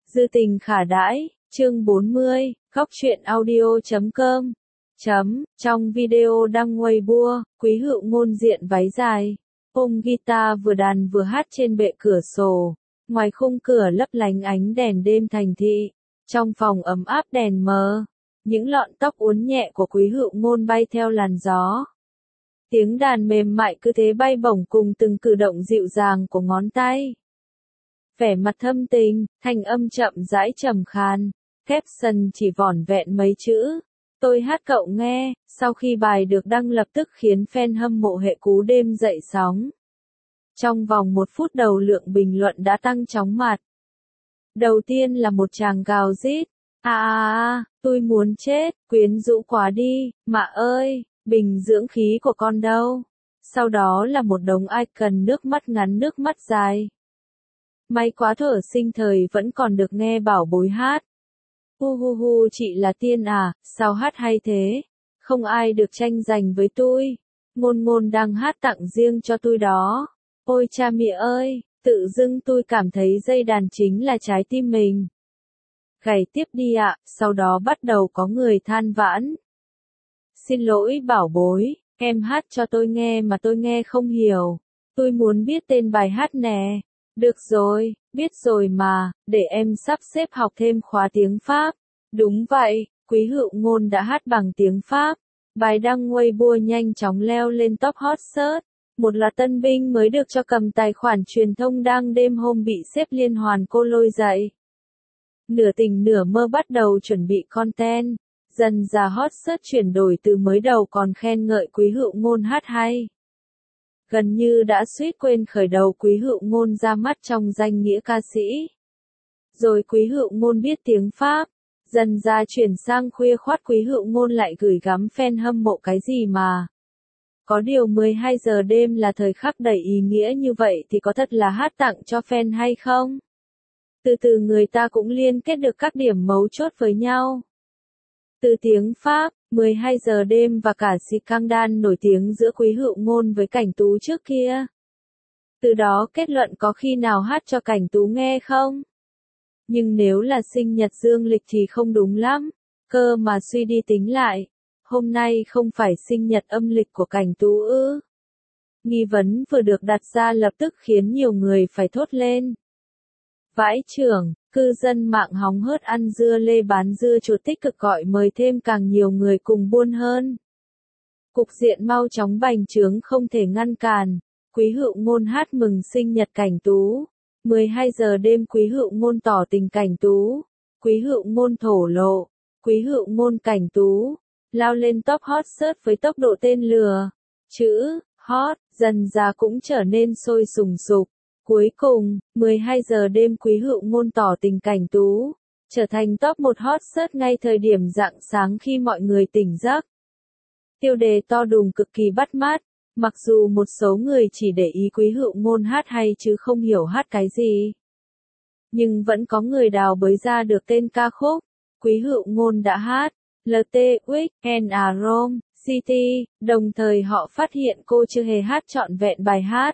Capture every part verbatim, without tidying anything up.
Dư tình khả đãi, chương bốn mươi, góc truyện audio chấm com. Chấm, trong video đăng Weibo, Quý Hựu Ngôn diện váy dài, ôm guitar vừa đàn vừa hát trên bệ cửa sổ, ngoài khung cửa lấp lánh ánh đèn đêm thành thị, trong phòng ấm áp đèn mờ, những lọn tóc uốn nhẹ của Quý Hựu Ngôn bay theo làn gió. Tiếng đàn mềm mại cứ thế bay bổng cùng từng cử động dịu dàng của ngón tay. Vẻ mặt thâm tình, thanh âm chậm rãi trầm khàn, caption chỉ vỏn vẹn mấy chữ. Tôi hát cậu nghe, sau khi bài được đăng lập tức khiến fan hâm mộ hệ cú đêm dậy sóng. Trong vòng một phút đầu lượng bình luận đã tăng chóng mặt. Đầu tiên là một chàng gào rít. À à à, tôi muốn chết, quyến rũ quá đi, mạ ơi, bình dưỡng khí của con đâu. Sau đó là một đống icon nước mắt ngắn nước mắt dài. May quá thở sinh thời vẫn còn được nghe bảo bối hát. Hu hu hu chị là tiên à, sao hát hay thế? Không ai được tranh giành với tôi. Ngôn ngôn đang hát tặng riêng cho tôi đó. Ôi cha mẹ ơi, tự dưng tôi cảm thấy dây đàn chính là trái tim mình. Gảy tiếp đi ạ, sau đó bắt đầu có người than vãn. Xin lỗi bảo bối, em hát cho tôi nghe mà tôi nghe không hiểu. Tôi muốn biết tên bài hát nè. Được rồi, biết rồi mà, để em sắp xếp học thêm khóa tiếng Pháp. Đúng vậy, Quý Hựu Ngôn đã hát bằng tiếng Pháp. Bài đăng Weibo nhanh chóng leo lên top hot search. Một là tân binh mới được cho cầm tài khoản truyền thông đang đêm hôm bị xếp liên hoàn cô lôi dậy. Nửa tình nửa mơ bắt đầu chuẩn bị content. Dần ra hot search chuyển đổi từ mới đầu còn khen ngợi Quý Hựu Ngôn hát hay. Gần như đã suýt quên khởi đầu Quý Hựu Ngôn ra mắt trong danh nghĩa ca sĩ. Rồi Quý Hựu Ngôn biết tiếng Pháp. Dần ra chuyển sang khuya khoắt Quý Hựu Ngôn lại gửi gắm fan hâm mộ cái gì mà. Có điều mười hai giờ đêm là thời khắc đầy ý nghĩa như vậy thì có thật là hát tặng cho fan hay không? Từ từ người ta cũng liên kết được các điểm mấu chốt với nhau. Từ tiếng Pháp, mười hai giờ đêm và cả scandal nổi tiếng giữa Quý Hựu Ngôn với Cảnh Tú trước kia. Từ đó kết luận có khi nào hát cho Cảnh Tú nghe không? Nhưng nếu là sinh nhật dương lịch thì không đúng lắm. Cơ mà suy đi tính lại, hôm nay không phải sinh nhật âm lịch của Cảnh Tú ư? Nghi vấn vừa được đặt ra lập tức khiến nhiều người phải thốt lên. Vãi chưởng, cư dân mạng hóng hớt ăn dưa lê bán dưa chuột tích cực gọi mời thêm càng nhiều người cùng buôn hơn. Cục diện mau chóng bành trướng không thể ngăn cản. Quý Hựu Ngôn hát mừng sinh nhật Cảnh Tú. mười hai giờ đêm Quý Hựu Ngôn tỏ tình Cảnh Tú. Quý Hựu Ngôn thổ lộ. Quý Hựu Ngôn Cảnh Tú. Lao lên top hot search với tốc độ tên lừa. Chữ hot dần ra cũng trở nên sôi sùng sục. Cuối cùng, mười hai giờ đêm Quý Hựu Ngôn tỏ tình Cảnh Tú, trở thành top một hot search ngay thời điểm rạng sáng khi mọi người tỉnh giấc. Tiêu đề to đùng cực kỳ bắt mắt, mặc dù một số người chỉ để ý Quý Hựu Ngôn hát hay chứ không hiểu hát cái gì. Nhưng vẫn có người đào bới ra được tên ca khúc. Quý Hựu Ngôn đã hát, lờ tê, Week, and a Rome, City, đồng thời họ phát hiện cô chưa hề hát trọn vẹn bài hát.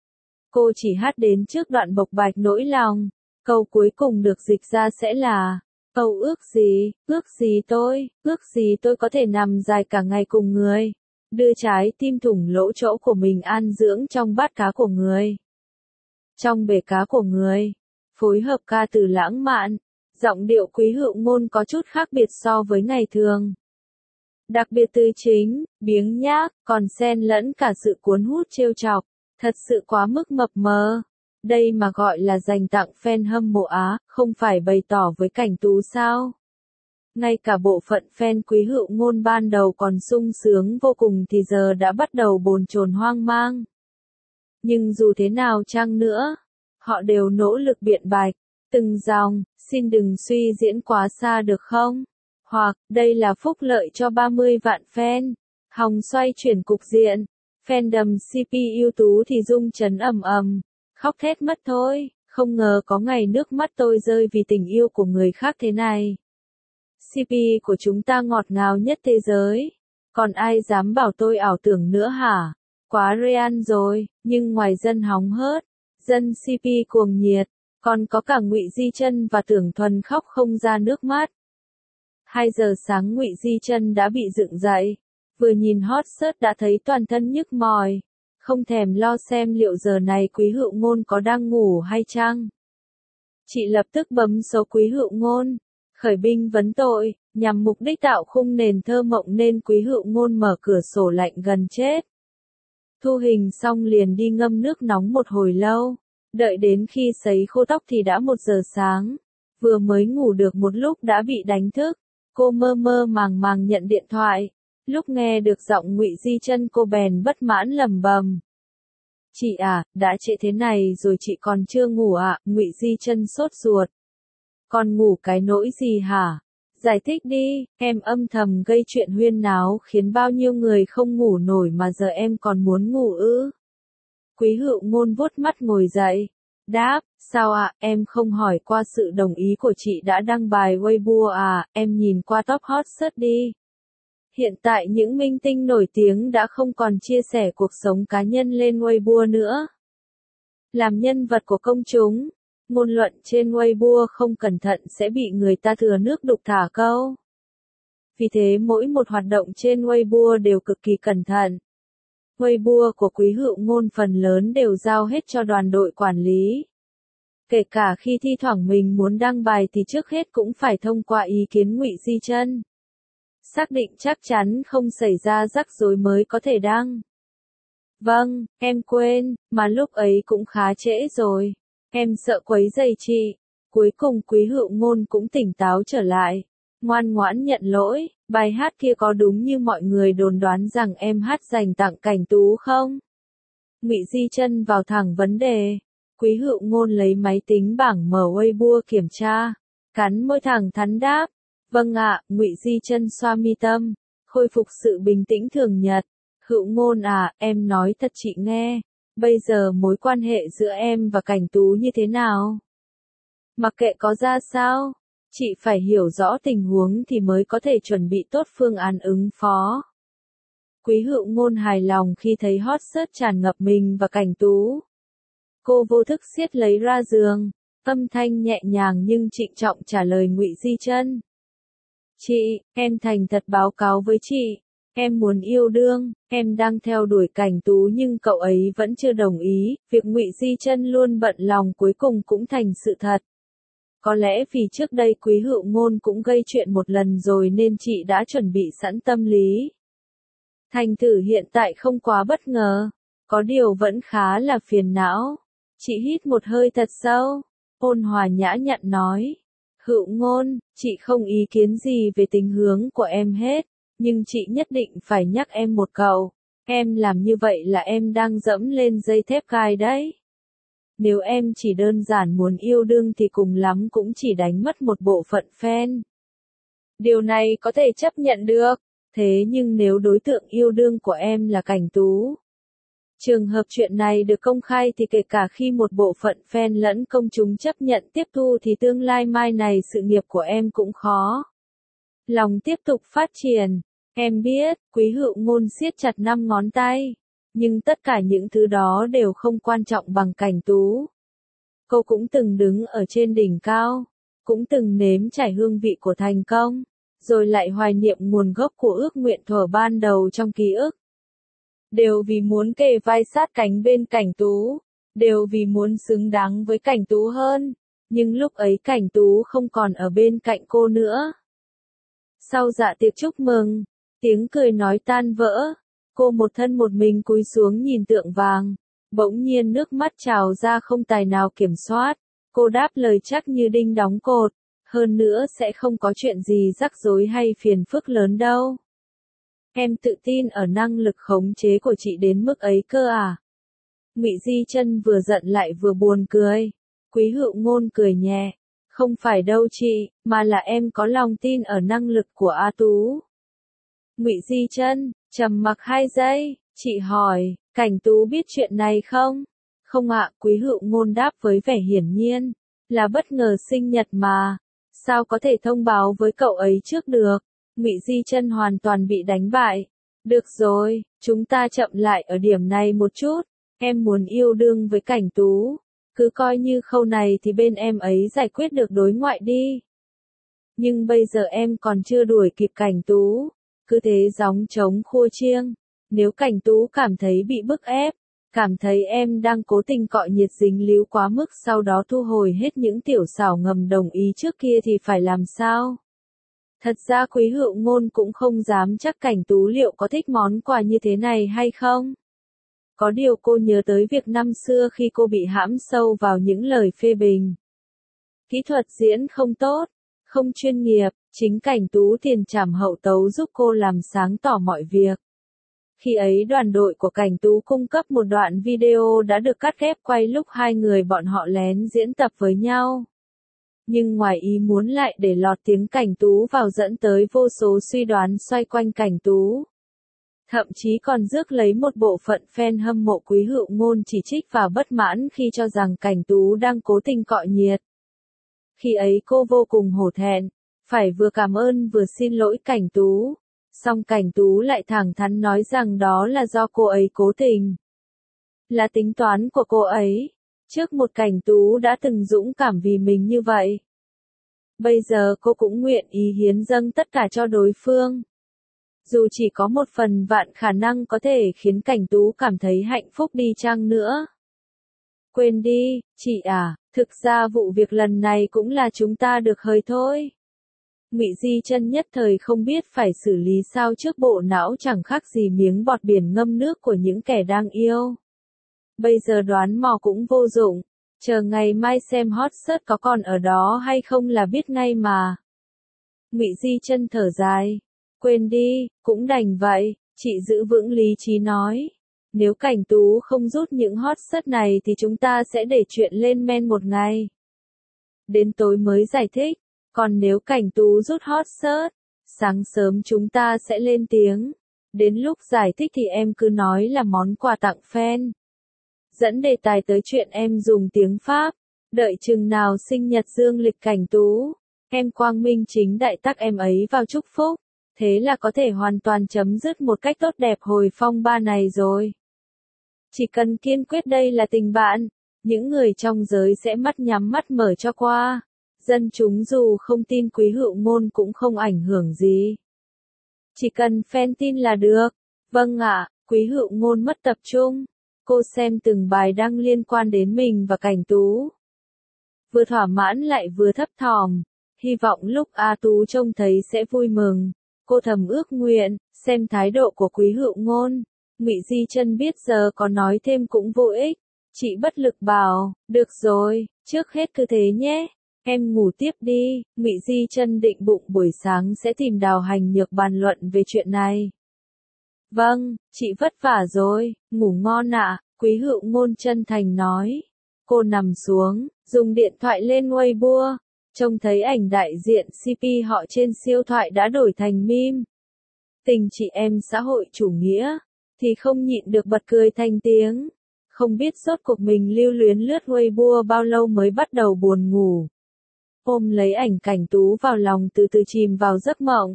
Cô chỉ hát đến trước đoạn bộc bạch nỗi lòng. Câu cuối cùng được dịch ra sẽ là, câu ước gì, ước gì tôi, ước gì tôi có thể nằm dài cả ngày cùng người. Đưa trái tim thủng lỗ chỗ của mình an dưỡng trong bát cá của người. Trong bể cá của người. Phối hợp ca từ lãng mạn. Giọng điệu Quý Hựu Ngôn có chút khác biệt so với ngày thường. Đặc biệt từ chính, biếng nhác, còn xen lẫn cả sự cuốn hút trêu chọc. Thật sự quá mức mập mờ. Đây mà gọi là dành tặng fan hâm mộ Á, không phải bày tỏ với Cảnh Tú sao? Ngay cả bộ phận fan Quý Hựu Ngôn ban đầu còn sung sướng vô cùng thì giờ đã bắt đầu bồn chồn hoang mang. Nhưng dù thế nào chăng nữa, họ đều nỗ lực biện bạch. Từng dòng, xin đừng suy diễn quá xa được không? Hoặc, đây là phúc lợi cho ba mươi vạn fan. Hòng xoay chuyển cục diện. Fandom xê pê ưu tú thì rung chấn ầm ầm, khóc thét mất thôi, không ngờ có ngày nước mắt tôi rơi vì tình yêu của người khác thế này. xê pê của chúng ta ngọt ngào nhất thế giới, còn ai dám bảo tôi ảo tưởng nữa hả? Quá real rồi, nhưng ngoài dân hóng hớt, dân xê pê cuồng nhiệt, Còn có cả Ngụy Di Chân và Tưởng Thuần khóc không ra nước mắt. Hai giờ sáng Ngụy Di Chân đã bị dựng dậy, vừa nhìn hot search đã thấy toàn thân nhức mỏi, không thèm lo xem liệu giờ này Quý Hữu Ngôn có đang ngủ hay chăng. Chị lập tức bấm số Quý Hữu Ngôn, khởi binh vấn tội, nhằm mục đích tạo khung nền thơ mộng nên Quý Hữu Ngôn mở cửa sổ lạnh gần chết. Thu hình xong liền đi ngâm nước nóng một hồi lâu, đợi đến khi sấy khô tóc thì đã một giờ sáng, vừa mới ngủ được một lúc đã bị đánh thức, cô mơ mơ màng màng nhận điện thoại, lúc nghe được giọng Ngụy Di Chân cô bèn bất mãn lầm bầm. Chị à, đã trễ thế này rồi chị còn chưa ngủ à, Ngụy Di Chân sốt ruột. Còn ngủ cái nỗi gì hả? Giải thích đi, em âm thầm gây chuyện huyên náo khiến bao nhiêu người không ngủ nổi mà giờ em còn muốn ngủ ư? Quý Hữu Ngôn vuốt mắt ngồi dậy, đáp, sao ạ, à, em không hỏi qua sự đồng ý của chị đã đăng bài Weibo à, em nhìn qua top hot search đi. Hiện tại những minh tinh nổi tiếng đã không còn chia sẻ cuộc sống cá nhân lên Weibo nữa. Làm nhân vật của công chúng, ngôn luận trên Weibo không cẩn thận sẽ bị người ta thừa nước đục thả câu. Vì thế mỗi một hoạt động trên Weibo đều cực kỳ cẩn thận. Weibo của Quý Hữu Ngôn phần lớn đều giao hết cho đoàn đội quản lý. Kể cả khi thi thoảng mình muốn đăng bài thì trước hết cũng phải thông qua ý kiến Ngụy Di Chân. Xác định chắc chắn không xảy ra rắc rối mới có thể đăng. Vâng, em quên, mà lúc ấy cũng khá trễ rồi. Em sợ quấy rầy chị. Cuối cùng Quý Hữu Ngôn cũng tỉnh táo trở lại. Ngoan ngoãn nhận lỗi, bài hát kia có đúng như mọi người đồn đoán rằng em hát dành tặng Cảnh Tú không? Ngụy Di Chân vào thẳng vấn đề. Quý Hữu Ngôn lấy máy tính bảng mở Weibo kiểm tra. Cắn môi thẳng thắn đáp. Vâng ạ, Ngụy Di Chân xoa mi tâm, khôi phục sự bình tĩnh thường nhật. Hữu Ngôn à, em nói thật chị nghe, bây giờ mối quan hệ giữa em và Cảnh Tú như thế nào? Mặc kệ có ra sao, chị phải hiểu rõ tình huống thì mới có thể chuẩn bị tốt phương án ứng phó. Quý Hữu Ngôn hài lòng khi thấy hot search tràn ngập mình và Cảnh Tú. Cô vô thức siết lấy ra giường, âm thanh nhẹ nhàng nhưng trịnh trọng trả lời Ngụy Di Chân. Chị, em thành thật báo cáo với chị, em muốn yêu đương, em đang theo đuổi Cảnh Tú nhưng cậu ấy vẫn chưa đồng ý, việc Ngụy Di Chân luôn bận lòng cuối cùng cũng thành sự thật. Có lẽ vì trước đây Quý Hữu Ngôn cũng gây chuyện một lần rồi nên chị đã chuẩn bị sẵn tâm lý. Thành thử hiện tại không quá bất ngờ, có điều vẫn khá là phiền não. Chị hít một hơi thật sâu, ôn hòa nhã nhặn nói. Hữu Ngôn, chị không ý kiến gì về tình hướng của em hết, nhưng chị nhất định phải nhắc em một câu, em làm như vậy là em đang dẫm lên dây thép gai đấy. Nếu em chỉ đơn giản muốn yêu đương thì cùng lắm cũng chỉ đánh mất một bộ phận fan. Điều này có thể chấp nhận được, thế nhưng nếu đối tượng yêu đương của em là Cảnh Tú, trường hợp chuyện này được công khai thì kể cả khi một bộ phận fan lẫn công chúng chấp nhận tiếp thu thì tương lai mai này sự nghiệp của em cũng khó lòng tiếp tục phát triển. Em biết, Quý Hữu Ngôn siết chặt năm ngón tay, nhưng tất cả những thứ đó đều không quan trọng bằng Cảnh Tú. Cô cũng từng đứng ở trên đỉnh cao, cũng từng nếm trải hương vị của thành công, rồi lại hoài niệm nguồn gốc của ước nguyện thuở ban đầu trong ký ức. Đều vì muốn kề vai sát cánh bên Cảnh Tú, đều vì muốn xứng đáng với Cảnh Tú hơn, nhưng lúc ấy Cảnh Tú không còn ở bên cạnh cô nữa. Sau dạ tiệc chúc mừng, tiếng cười nói tan vỡ, cô một thân một mình cúi xuống nhìn tượng vàng, bỗng nhiên nước mắt trào ra không tài nào kiểm soát, cô đáp lời chắc như đinh đóng cột, hơn nữa sẽ không có chuyện gì rắc rối hay phiền phức lớn đâu. Em tự tin ở năng lực khống chế của chị đến mức ấy cơ à? Ngụy Di Chân vừa giận lại vừa buồn cười. Quý Hữu Ngôn cười nhẹ. Không phải đâu chị, mà là em có lòng tin ở năng lực của A Tú. Ngụy Di Chân trầm mặc hai giây, chị hỏi, Cảnh Tú biết chuyện này không? Không ạ, Quý Hữu Ngôn đáp với vẻ hiển nhiên, là bất ngờ sinh nhật mà, sao có thể thông báo với cậu ấy trước được? Ngụy Di Chân hoàn toàn bị đánh bại. Được rồi, chúng ta chậm lại ở điểm này một chút, em muốn yêu đương với Cảnh Tú, Cứ coi như khâu này thì bên em ấy giải quyết được đối ngoại đi. Nhưng bây giờ em còn chưa đuổi kịp Cảnh Tú. Cứ thế gióng trống khua chiêng. Nếu Cảnh Tú cảm thấy bị bức ép, cảm thấy em đang cố tình cọ nhiệt dính líu quá mức sau đó thu hồi hết những tiểu xảo ngầm đồng ý trước kia thì phải làm sao? Thật ra Quý Hữu Ngôn cũng không dám chắc Cảnh Tú liệu có thích món quà như thế này hay không. Có điều cô nhớ tới việc năm xưa khi cô bị hãm sâu vào những lời phê bình. Kỹ thuật diễn không tốt, không chuyên nghiệp, chính Cảnh Tú tiền trảm hậu tấu giúp cô làm sáng tỏ mọi việc. Khi ấy đoàn đội của Cảnh Tú cung cấp một đoạn video đã được cắt ghép quay lúc hai người bọn họ lén diễn tập với nhau. Nhưng ngoài ý muốn lại để lọt tiếng Cảnh Tú vào dẫn tới vô số suy đoán xoay quanh Cảnh Tú. Thậm chí còn rước lấy một bộ phận fan hâm mộ Quý Hữu Ngôn chỉ trích và bất mãn khi cho rằng Cảnh Tú đang cố tình cọ nhiệt. Khi ấy cô vô cùng hổ thẹn, phải vừa cảm ơn vừa xin lỗi Cảnh Tú. Song Cảnh Tú lại thẳng thắn nói rằng đó là do cô ấy cố tình. Là tính toán của cô ấy. Trước một Cảnh Tú đã từng dũng cảm vì mình như vậy. Bây giờ cô cũng nguyện ý hiến dâng tất cả cho đối phương. Dù chỉ có một phần vạn khả năng có thể khiến Cảnh Tú cảm thấy hạnh phúc đi chăng nữa. Quên đi, chị à, thực ra vụ việc lần này cũng là chúng ta được hơi thôi. Ngụy Di Chân nhất thời không biết phải xử lý sao trước bộ não chẳng khác gì miếng bọt biển ngâm nước của những kẻ đang yêu. Bây giờ đoán mò cũng vô dụng, chờ ngày mai xem hot search có còn ở đó hay không là biết ngay mà. Ngụy Di Chân thở dài, quên đi, cũng đành vậy, chị giữ vững lý trí nói. Nếu Cảnh Tú không rút những hot search này thì chúng ta sẽ để chuyện lên men một ngày. Đến tối mới giải thích, còn nếu Cảnh Tú rút hot search, sáng sớm chúng ta sẽ lên tiếng. Đến lúc giải thích thì em cứ nói là món quà tặng fan. Dẫn đề tài tới chuyện em dùng tiếng Pháp, đợi chừng nào sinh nhật dương lịch Cảnh Tú, em quang minh chính đại tắc em ấy vào chúc phúc, thế là có thể hoàn toàn chấm dứt một cách tốt đẹp hồi phong ba này rồi. Chỉ cần kiên quyết đây là tình bạn, những người trong giới sẽ mắt nhắm mắt mở cho qua. Dân chúng dù không tin Quý Hữu Ngôn cũng không ảnh hưởng gì. Chỉ cần fan tin là được. Vâng ạ, Quý Hữu Ngôn mất tập trung. Cô xem từng bài đăng liên quan đến mình và Cảnh Tú. Vừa thỏa mãn lại vừa thấp thỏm. Hy vọng lúc A Tú trông thấy sẽ vui mừng. Cô thầm ước nguyện, xem thái độ của Quý Hữu Ngôn. Ngụy Di Chân biết giờ có nói thêm cũng vô ích. Chị bất lực bảo, được rồi, trước hết cứ thế nhé. Em ngủ tiếp đi, Ngụy Di Chân định bụng buổi sáng sẽ tìm Đào Hành Nhược bàn luận về chuyện này. Vâng, chị vất vả rồi, ngủ ngon ạ, Quý Hữu Ngôn chân thành nói. Cô nằm xuống, dùng điện thoại lên Weibo, trông thấy ảnh đại diện xê pê họ trên siêu thoại đã đổi thành meme. Tình chị em xã hội chủ nghĩa, thì không nhịn được bật cười thành tiếng. Không biết rốt cuộc mình lưu luyến lướt Weibo bao lâu mới bắt đầu buồn ngủ. Ôm lấy ảnh Cảnh Tú vào lòng từ từ chìm vào giấc mộng.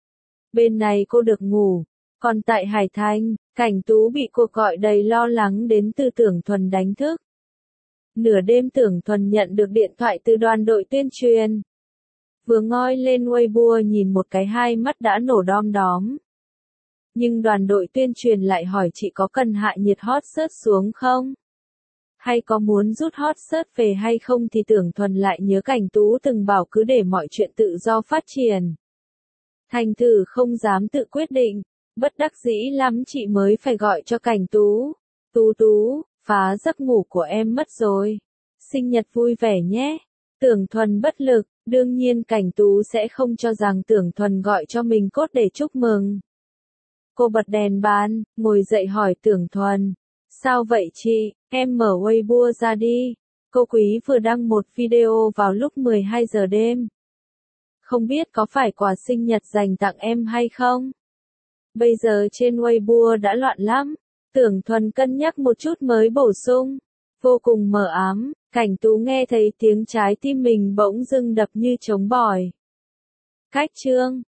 Bên này cô được ngủ, còn tại Hải Thành, Cảnh Tú bị cuộc gọi đầy lo lắng đến từ Tưởng Thuần đánh thức. Nửa đêm Tưởng Thuần nhận được điện thoại từ đoàn đội tuyên truyền. Vừa ngoi lên Weibo nhìn một cái hai mắt đã nổ đom đóm. Nhưng đoàn đội tuyên truyền lại hỏi chị có cần hạ nhiệt hot search xuống không? Hay có muốn rút hot search về hay không thì Tưởng Thuần lại nhớ Cảnh Tú từng bảo cứ để mọi chuyện tự do phát triển. Thành thử không dám tự quyết định, bất đắc dĩ lắm chị mới phải gọi cho Cảnh Tú. Tú Tú, phá giấc ngủ của em mất rồi. Sinh nhật vui vẻ nhé. Tưởng Thuần bất lực, đương nhiên Cảnh Tú sẽ không cho rằng Tưởng Thuần gọi cho mình cốt để chúc mừng. Cô bật đèn bàn, ngồi dậy hỏi Tưởng Thuần. Sao vậy chị, em mở Weibo ra đi. Cô Quý vừa đăng một video vào lúc mười hai giờ đêm. Không biết có phải quà sinh nhật dành tặng em hay không? Bây giờ trên Weibo đã loạn lắm. Tưởng Thuần cân nhắc một chút mới bổ sung. Vô cùng mờ ám, Cảnh Tú nghe thấy tiếng trái tim mình bỗng dưng đập như trống bỏi. Cách chương